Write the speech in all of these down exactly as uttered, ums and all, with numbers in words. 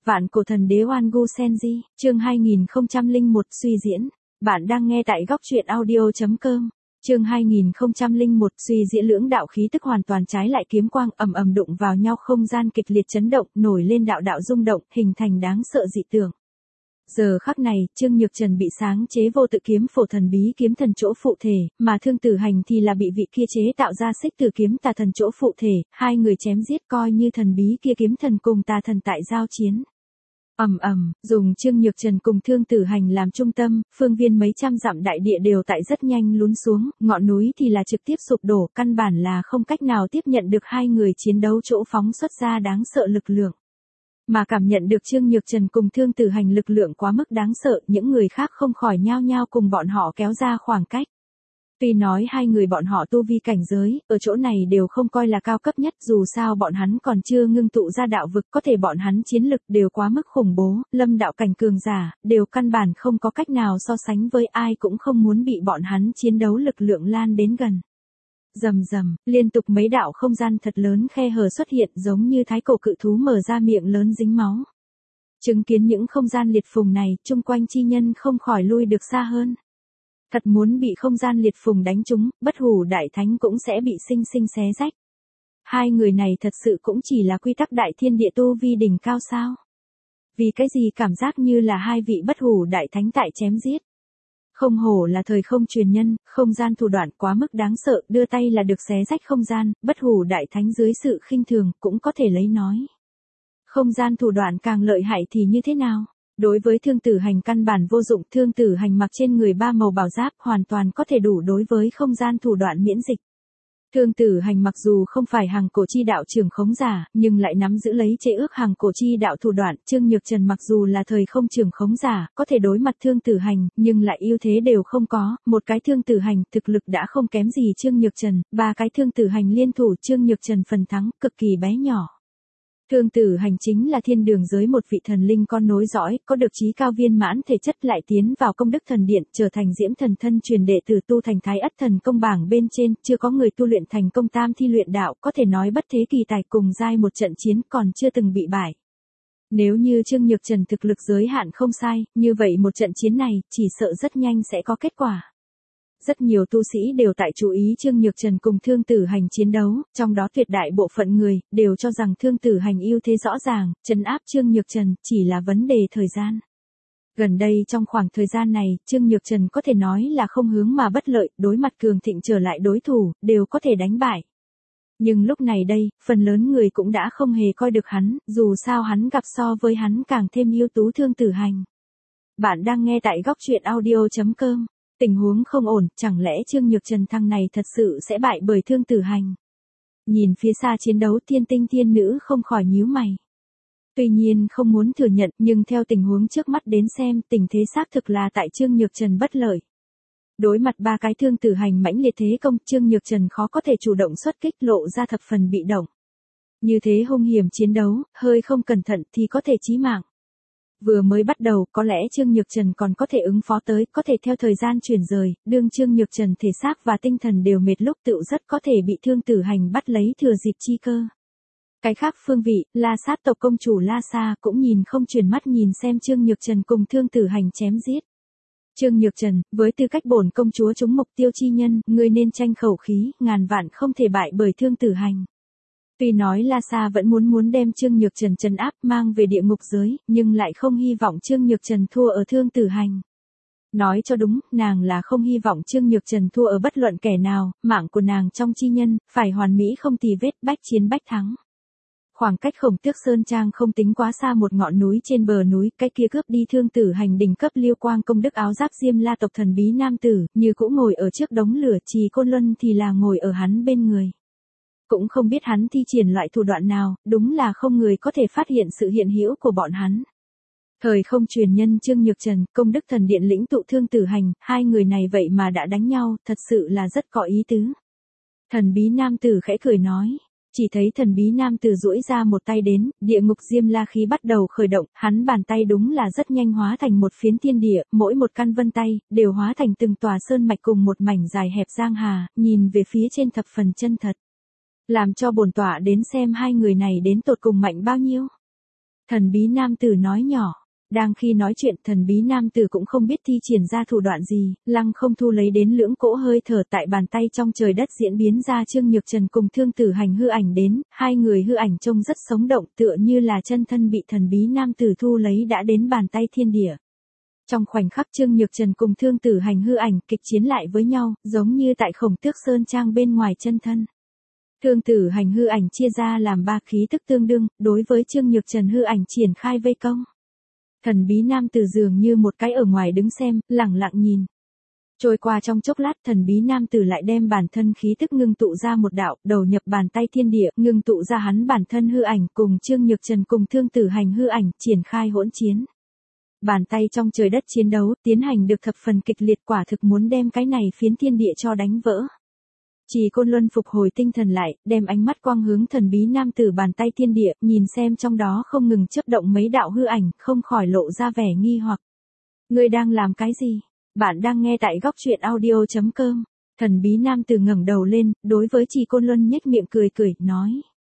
Vạn cổ thần đế Oan Gu Senji, chương hai nghìn không trăm lẻ một suy diễn. Bạn đang nghe tại góc truyện audio chấm com. Chương hai nghìn không trăm lẻ một suy diễn lưỡng đạo khí tức hoàn toàn trái lại kiếm quang ầm ầm đụng vào nhau, không gian kịch liệt chấn động, nổi lên đạo đạo rung động, hình thành đáng sợ dị tượng. Giờ khắc này, Trương Nhược Trần bị sáng chế vô tự kiếm phổ thần bí kiếm thần chỗ phụ thể, mà Thương Tử Hành thì là bị vị kia chế tạo ra xích tử kiếm tà thần chỗ phụ thể, hai người chém giết coi như thần bí kia kiếm thần cùng tà thần tại giao chiến. Ầm ầm, dùng Trương Nhược Trần cùng Thương Tử Hành làm trung tâm, phương viên mấy trăm dặm đại địa đều tại rất nhanh lún xuống, ngọn núi thì là trực tiếp sụp đổ, căn bản là không cách nào tiếp nhận được hai người chiến đấu chỗ phóng xuất ra đáng sợ lực lượng. Mà cảm nhận được Trương Nhược Trần cùng Thương Tử Hành lực lượng quá mức đáng sợ, những người khác không khỏi nhao nhao cùng bọn họ kéo ra khoảng cách. Tuy nói hai người bọn họ tu vi cảnh giới, ở chỗ này đều không coi là cao cấp nhất, dù sao bọn hắn còn chưa ngưng tụ ra đạo vực, có thể bọn hắn chiến lực đều quá mức khủng bố, lâm đạo cảnh cường giả, đều căn bản không có cách nào so sánh với ai, cũng không muốn bị bọn hắn chiến đấu lực lượng lan đến gần. Rầm rầm, liên tục mấy đạo không gian thật lớn khe hở xuất hiện, giống như thái cổ cự thú mở ra miệng lớn dính máu. Chứng kiến những không gian liệt phùng này, chung quanh chi nhân không khỏi lui được xa hơn. Thật muốn bị không gian liệt phùng đánh trúng, bất hủ đại thánh cũng sẽ bị sinh sinh xé rách. Hai người này thật sự cũng chỉ là quy tắc đại thiên địa tu vi đỉnh cao sao? Vì cái gì cảm giác như là hai vị bất hủ đại thánh tại chém giết? Không hổ là thời không truyền nhân, không gian thủ đoạn quá mức đáng sợ, đưa tay là được xé rách không gian, bất hủ đại thánh dưới sự khinh thường cũng có thể lấy nói. Không gian thủ đoạn càng lợi hại thì như thế nào? Đối với Thương Tử Hành căn bản vô dụng, Thương Tử Hành mặc trên người ba màu bảo giáp hoàn toàn có thể đủ đối với không gian thủ đoạn miễn dịch. Thương Tử Hành mặc dù không phải hàng cổ chi đạo trưởng khống giả, nhưng lại nắm giữ lấy chế ước hàng cổ chi đạo thủ đoạn. Trương Nhược Trần mặc dù là thời không trưởng khống giả, có thể đối mặt Thương Tử Hành, nhưng lại ưu thế đều không có. Một cái Thương Tử Hành thực lực đã không kém gì Trương Nhược Trần, ba cái Thương Tử Hành liên thủ Trương Nhược Trần phần thắng cực kỳ bé nhỏ. Thương Tử Hành chính là thiên đường giới một vị thần linh con nối dõi, có được chí cao viên mãn thể chất, lại tiến vào công đức thần điện, trở thành diễm thần thân truyền đệ tử, tu thành thái ất thần công bảng bên trên, chưa có người tu luyện thành công tam thi luyện đạo, có thể nói bất thế kỳ tài, cùng giai một trận chiến còn chưa từng bị bại. Nếu như Trương Nhược Trần thực lực giới hạn không sai, như vậy một trận chiến này, chỉ sợ rất nhanh sẽ có kết quả. Rất nhiều tu sĩ đều tại chú ý Trương Nhược Trần cùng Thương Tử Hành chiến đấu, trong đó tuyệt đại bộ phận người, đều cho rằng Thương Tử Hành ưu thế rõ ràng, trấn áp Trương Nhược Trần, chỉ là vấn đề thời gian. Gần đây trong khoảng thời gian này, Trương Nhược Trần có thể nói là không hướng mà bất lợi, đối mặt cường thịnh trở lại đối thủ, đều có thể đánh bại. Nhưng lúc này đây, phần lớn người cũng đã không hề coi được hắn, dù sao hắn gặp so với hắn càng thêm ưu tú Thương Tử Hành. Bạn đang nghe tại góc truyện audio chấm com. Tình huống không ổn, chẳng lẽ Trương Nhược Trần thằng này thật sự sẽ bại bởi Thương Tử Hành? Nhìn phía xa chiến đấu, Thiên Tinh Thiên Nữ không khỏi nhíu mày. Tuy nhiên không muốn thừa nhận, nhưng theo tình huống trước mắt đến xem, tình thế xác thực là tại Trương Nhược Trần bất lợi. Đối mặt ba cái Thương Tử Hành mãnh liệt thế công, Trương Nhược Trần khó có thể chủ động xuất kích, lộ ra thập phần bị động. Như thế hung hiểm chiến đấu, hơi không cẩn thận thì có thể chí mạng. Vừa mới bắt đầu, có lẽ Trương Nhược Trần còn có thể ứng phó tới, có thể theo thời gian chuyển rời, đương Trương Nhược Trần thể xác và tinh thần đều mệt lúc, tựu rất có thể bị Thương Tử Hành bắt lấy thừa dịp chi cơ. Cái khác phương vị, La Sát tộc công chủ La Sa cũng nhìn không chuyển mắt nhìn xem Trương Nhược Trần cùng Thương Tử Hành chém giết. Trương Nhược Trần, với tư cách bổn công chúa trúng mục tiêu chi nhân, ngươi nên tranh khẩu khí, ngàn vạn không thể bại bởi Thương Tử Hành. Tuy nói La Sa vẫn muốn muốn đem Trương Nhược Trần trấn áp mang về địa ngục giới, nhưng lại không hy vọng Trương Nhược Trần thua ở Thương Tử Hành. Nói cho đúng, nàng là không hy vọng Trương Nhược Trần thua ở bất luận kẻ nào, mạng của nàng trong chi nhân, phải hoàn mỹ không tì vết, bách chiến bách thắng. Khoảng cách Khổng Tước Sơn Trang không tính quá xa, một ngọn núi trên bờ núi, cái kia cướp đi Thương Tử Hành đỉnh cấp liêu quang công đức áo giáp Diêm La tộc thần bí nam tử, như cũ ngồi ở trước đống lửa, Trì Côn Luân thì là ngồi ở hắn bên người. Cũng không biết hắn thi triển loại thủ đoạn nào, đúng là không người có thể phát hiện sự hiện hữu của bọn hắn. Thời không truyền nhân Trương Nhược Trần, công đức thần điện lĩnh tụ Thương Tử Hành, hai người này vậy mà đã đánh nhau, thật sự là rất có ý tứ. Thần bí nam tử khẽ cười nói, chỉ thấy thần bí nam tử duỗi ra một tay đến, địa ngục Diêm La khí bắt đầu khởi động, hắn bàn tay đúng là rất nhanh hóa thành một phiến thiên địa, mỗi một căn vân tay, đều hóa thành từng tòa sơn mạch cùng một mảnh dài hẹp giang hà, nhìn về phía trên thập phần chân thật. Làm cho bổn tọa đến xem hai người này đến tột cùng mạnh bao nhiêu. Thần bí nam tử nói nhỏ. Đang khi nói chuyện, thần bí nam tử cũng không biết thi triển ra thủ đoạn gì, lăng không thu lấy đến lưỡng cỗ hơi thở tại bàn tay trong trời đất diễn biến ra Trương Nhược Trần cùng Thương Tử Hành hư ảnh đến, hai người hư ảnh trông rất sống động tựa như là chân thân bị thần bí nam tử thu lấy đã đến bàn tay thiên địa. Trong khoảnh khắc Trương Nhược Trần cùng Thương Tử Hành hư ảnh kịch chiến lại với nhau, giống như tại Khổng Tước Sơn Trang bên ngoài chân thân. Thương Tử Hành hư ảnh chia ra làm ba khí tức tương đương, đối với Trương Nhược Trần hư ảnh triển khai vây công. Thần bí nam tử dường như một cái ở ngoài đứng xem, lẳng lặng nhìn. Trôi qua trong chốc lát, thần bí nam tử lại đem bản thân khí tức ngưng tụ ra một đạo, đầu nhập bàn tay thiên địa, ngưng tụ ra hắn bản thân hư ảnh cùng Trương Nhược Trần cùng Thương Tử Hành hư ảnh, triển khai hỗn chiến. Bàn tay trong trời đất chiến đấu, tiến hành được thập phần kịch liệt, quả thực muốn đem cái này phiến thiên địa cho đánh vỡ. Trì Côn Luân phục hồi tinh thần lại, đem ánh mắt quang hướng thần bí nam tử bàn tay thiên địa, nhìn xem trong đó không ngừng chớp động mấy đạo hư ảnh, không khỏi lộ ra vẻ nghi hoặc. Ngươi đang làm cái gì? Bạn đang nghe tại góc truyện audio chấm com. Thần bí nam tử ngẩng đầu lên, đối với Trì Côn Luân nhếch miệng cười cười, nói.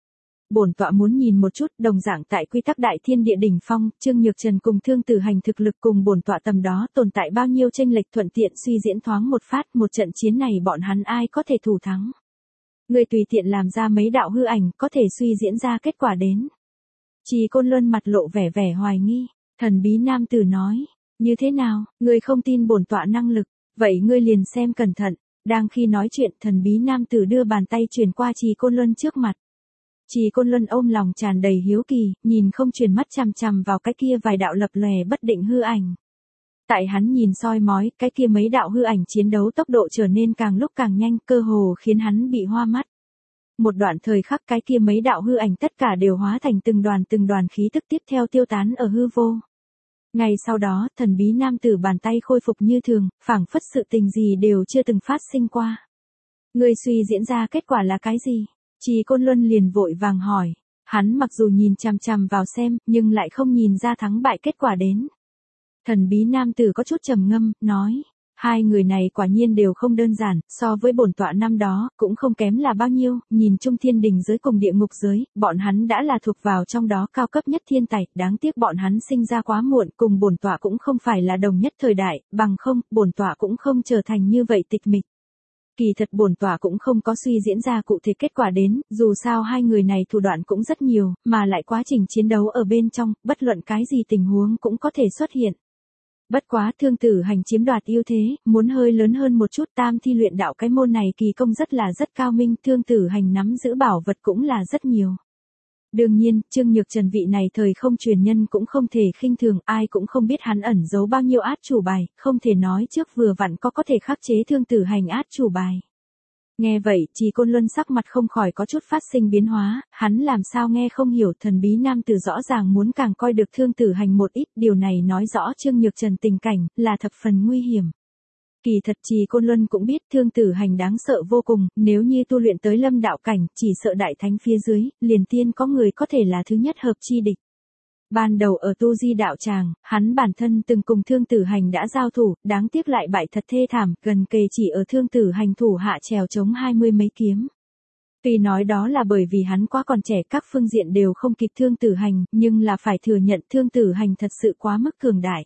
Bổn tọa muốn nhìn một chút, đồng dạng tại quy tắc đại thiên địa đỉnh phong, Trương Nhược Trần cùng Thương Tử Hành thực lực cùng bổn tọa tầm đó tồn tại bao nhiêu chênh lệch, thuận tiện suy diễn thoáng một phát, một trận chiến này bọn hắn ai có thể thủ thắng. Người tùy tiện làm ra mấy đạo hư ảnh, có thể suy diễn ra kết quả đến. Trì Côn Luân mặt lộ vẻ vẻ hoài nghi, thần bí nam tử nói, như thế nào, ngươi không tin bổn tọa năng lực, vậy ngươi liền xem cẩn thận. Đang khi nói chuyện, thần bí nam tử đưa bàn tay chuyển qua Trì Côn Luân trước mặt. Trì Côn Luân ôm lòng tràn đầy hiếu kỳ, nhìn không chuyển mắt chằm chằm vào cái kia vài đạo lập lòe bất định hư ảnh. Tại hắn nhìn soi mói, cái kia mấy đạo hư ảnh chiến đấu tốc độ trở nên càng lúc càng nhanh, cơ hồ khiến hắn bị hoa mắt. Một đoạn thời khắc cái kia mấy đạo hư ảnh tất cả đều hóa thành từng đoàn từng đoàn khí tức tiếp theo tiêu tán ở hư vô. Ngay sau đó, thần bí nam tử bàn tay khôi phục như thường, phảng phất sự tình gì đều chưa từng phát sinh qua. Ngươi suy diễn ra kết quả là cái gì? Trì Côn Luân liền vội vàng hỏi, hắn mặc dù nhìn chằm chằm vào xem, nhưng lại không nhìn ra thắng bại kết quả đến. Thần bí nam tử có chút trầm ngâm, nói, hai người này quả nhiên đều không đơn giản, so với bổn tọa năm đó, cũng không kém là bao nhiêu, nhìn chung thiên đình giới cùng địa ngục giới, bọn hắn đã là thuộc vào trong đó cao cấp nhất thiên tài, đáng tiếc bọn hắn sinh ra quá muộn, cùng bổn tọa cũng không phải là đồng nhất thời đại, bằng không, bổn tọa cũng không trở thành như vậy tịch mịch. Kỳ thật bổn tọa cũng không có suy diễn ra cụ thể kết quả đến, dù sao hai người này thủ đoạn cũng rất nhiều, mà lại quá trình chiến đấu ở bên trong, bất luận cái gì tình huống cũng có thể xuất hiện. Bất quá Thương Tử Hành chiếm đoạt ưu thế, muốn hơi lớn hơn một chút, tam thi luyện đạo cái môn này kỳ công rất là rất cao minh, Thương Tử Hành nắm giữ bảo vật cũng là rất nhiều. Đương nhiên, Trương Nhược Trần vị này thời không truyền nhân cũng không thể khinh thường, ai cũng không biết hắn ẩn giấu bao nhiêu át chủ bài, không thể nói trước vừa vặn có có thể khắc chế Thương Tử Hành át chủ bài. Nghe vậy, Trì Côn Luân sắc mặt không khỏi có chút phát sinh biến hóa, hắn làm sao nghe không hiểu, thần bí nam tử rõ ràng muốn càng coi được Thương Tử Hành một ít, điều này nói rõ Trương Nhược Trần tình cảnh, là thập phần nguy hiểm. Kỳ thật Trì Côn Luân cũng biết Thương Tử Hành đáng sợ vô cùng, nếu như tu luyện tới lâm đạo cảnh, chỉ sợ đại thánh phía dưới, liền tiên có người có thể là thứ nhất hợp chi địch. Ban đầu ở Tu Di đạo tràng, hắn bản thân từng cùng Thương Tử Hành đã giao thủ, đáng tiếc lại bại thật thê thảm, gần kề chỉ ở Thương Tử Hành thủ hạ trèo chống hai mươi mấy kiếm. Tuy nói đó là bởi vì hắn quá còn trẻ, các phương diện đều không kịp Thương Tử Hành, nhưng là phải thừa nhận Thương Tử Hành thật sự quá mức cường đại.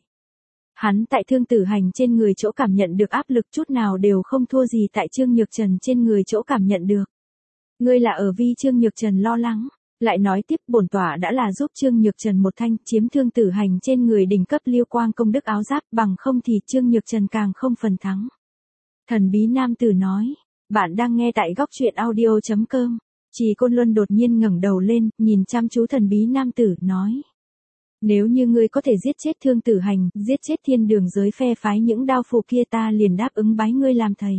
Hắn tại Thương Tử Hành trên người chỗ cảm nhận được áp lực chút nào đều không thua gì tại Trương Nhược Trần trên người chỗ cảm nhận được. Ngươi là ở vì Trương Nhược Trần lo lắng. Lại nói tiếp, bổn tọa đã là giúp Trương Nhược Trần một thanh, chiếm Thương Tử Hành trên người đỉnh cấp liêu quang công đức áo giáp, bằng không thì Trương Nhược Trần càng không phần thắng. Thần bí nam tử nói, bạn đang nghe tại góc truyện audio chấm com. Trì Côn Luân đột nhiên ngẩng đầu lên, nhìn chăm chú thần bí nam tử, nói. Nếu như ngươi có thể giết chết Thương Tử Hành, giết chết thiên đường giới phe phái những đao phù kia, ta liền đáp ứng bái ngươi làm thầy.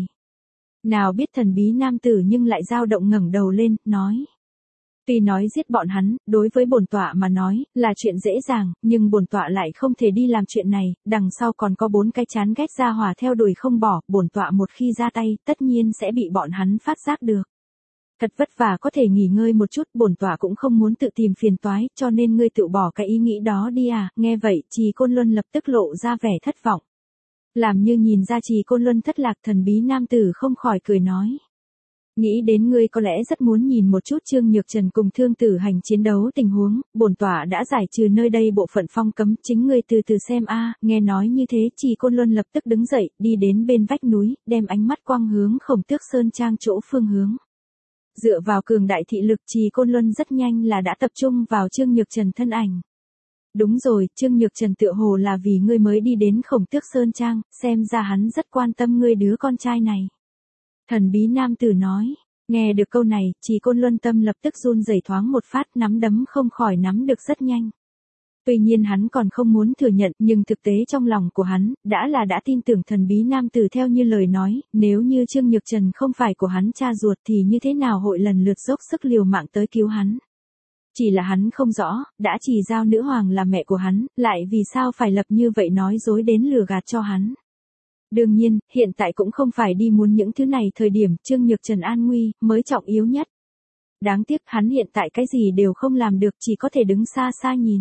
Nào biết thần bí nam tử nhưng lại dao động ngẩng đầu lên, nói. Tuy nói giết bọn hắn, đối với bổn tọa mà nói, là chuyện dễ dàng, nhưng bổn tọa lại không thể đi làm chuyện này, đằng sau còn có bốn cái chán ghét ra hỏa theo đuổi không bỏ, bổn tọa một khi ra tay, tất nhiên sẽ bị bọn hắn phát giác được. Thật vất vả có thể nghỉ ngơi một chút, bổn tọa cũng không muốn tự tìm phiền toái, cho nên ngươi tự bỏ cái ý nghĩ đó đi à, nghe vậy, Trì Côn Luân lập tức lộ ra vẻ thất vọng. Làm như nhìn ra Trì Côn Luân thất lạc, thần bí nam tử không khỏi cười nói. Nghĩ đến ngươi có lẽ rất muốn nhìn một chút Trương Nhược Trần cùng Thương Tử Hành chiến đấu tình huống, bổn tọa đã giải trừ nơi đây bộ phận phong cấm, chính ngươi từ từ xem a." Nghe nói như thế, Trì Côn Luân lập tức đứng dậy, đi đến bên vách núi, đem ánh mắt quang hướng Khổng Tước Sơn Trang chỗ phương hướng. Dựa vào cường đại thị lực, Trì Côn Luân rất nhanh là đã tập trung vào Trương Nhược Trần thân ảnh. "Đúng rồi, Trương Nhược Trần tựa hồ là vì ngươi mới đi đến Khổng Tước Sơn Trang, xem ra hắn rất quan tâm ngươi đứa con trai này." Thần bí nam tử nói. Nghe được câu này, Trì Côn Luân tâm lập tức run rẩy thoáng một phát, nắm đấm không khỏi nắm được rất nhanh. Tuy nhiên hắn còn không muốn thừa nhận, nhưng thực tế trong lòng của hắn, đã là đã tin tưởng thần bí nam tử theo như lời nói, nếu như Trương Nhược Trần không phải của hắn cha ruột thì như thế nào hội lần lượt dốc sức liều mạng tới cứu hắn. Chỉ là hắn không rõ, đã chỉ giao nữ hoàng là mẹ của hắn, lại vì sao phải lập như vậy nói dối đến lừa gạt cho hắn. Đương nhiên, hiện tại cũng không phải đi muốn những thứ này, thời điểm Trương Nhược Trần an nguy mới trọng yếu nhất. Đáng tiếc hắn hiện tại cái gì đều không làm được, chỉ có thể đứng xa xa nhìn.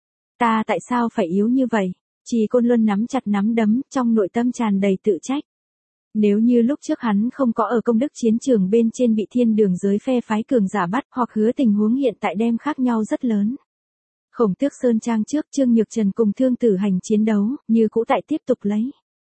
Ta tại sao phải yếu như vậy? Trì Côn Luân nắm chặt nắm đấm, trong nội tâm tràn đầy tự trách. Nếu như lúc trước hắn không có ở công đức chiến trường bên trên bị thiên đường giới phe phái cường giả bắt, hoặc hứa tình huống hiện tại đem khác nhau rất lớn. Khổng Tước Sơn Trang trước, Trương Nhược Trần cùng Thương Tử Hành chiến đấu, như cũ tại tiếp tục lấy.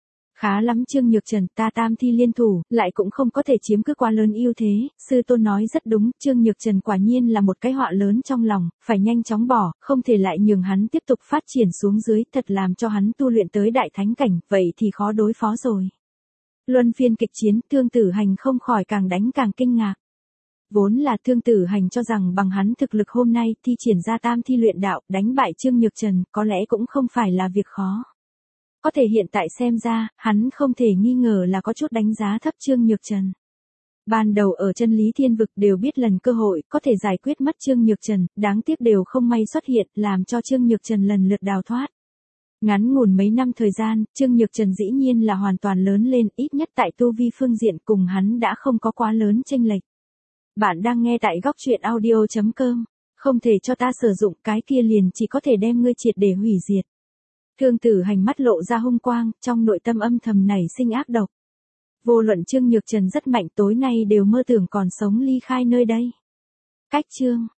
Khá lắm Trương Nhược Trần, ta tam thi liên thủ, lại cũng không có thể chiếm cứ quá lớn ưu thế, sư tôn nói rất đúng, Trương Nhược Trần quả nhiên là một cái họa lớn trong lòng, phải nhanh chóng bỏ, không thể lại nhường hắn tiếp tục phát triển xuống dưới, thật làm cho hắn tu luyện tới đại thánh cảnh, vậy thì khó đối phó rồi. Luân phiên kịch chiến, Thương Tử Hành không khỏi càng đánh càng kinh ngạc. Vốn là Thương Tử Hành cho rằng bằng hắn thực lực hôm nay thi triển ra tam thi luyện đạo, đánh bại Trương Nhược Trần, có lẽ cũng không phải là việc khó. Có thể hiện tại xem ra, hắn không thể nghi ngờ là có chút đánh giá thấp Trương Nhược Trần. Ban đầu ở chân lý thiên vực đều biết lần cơ hội, có thể giải quyết mất Trương Nhược Trần, đáng tiếc đều không may xuất hiện, làm cho Trương Nhược Trần lần lượt đào thoát. Ngắn ngủn mấy năm thời gian, Trương Nhược Trần dĩ nhiên là hoàn toàn lớn lên, ít nhất tại tu vi phương diện cùng hắn đã không có quá lớn chênh lệch. Bạn đang nghe tại góc truyện audio chấm com, không thể cho ta sử dụng cái kia liền chỉ có thể đem ngươi triệt để hủy diệt. Thương Tử Hành mắt lộ ra hung quang, trong nội tâm âm thầm nảy sinh ác độc. Vô luận Trương Nhược Trần rất mạnh, tối nay đều mơ tưởng còn sống ly khai nơi đây. Cách chương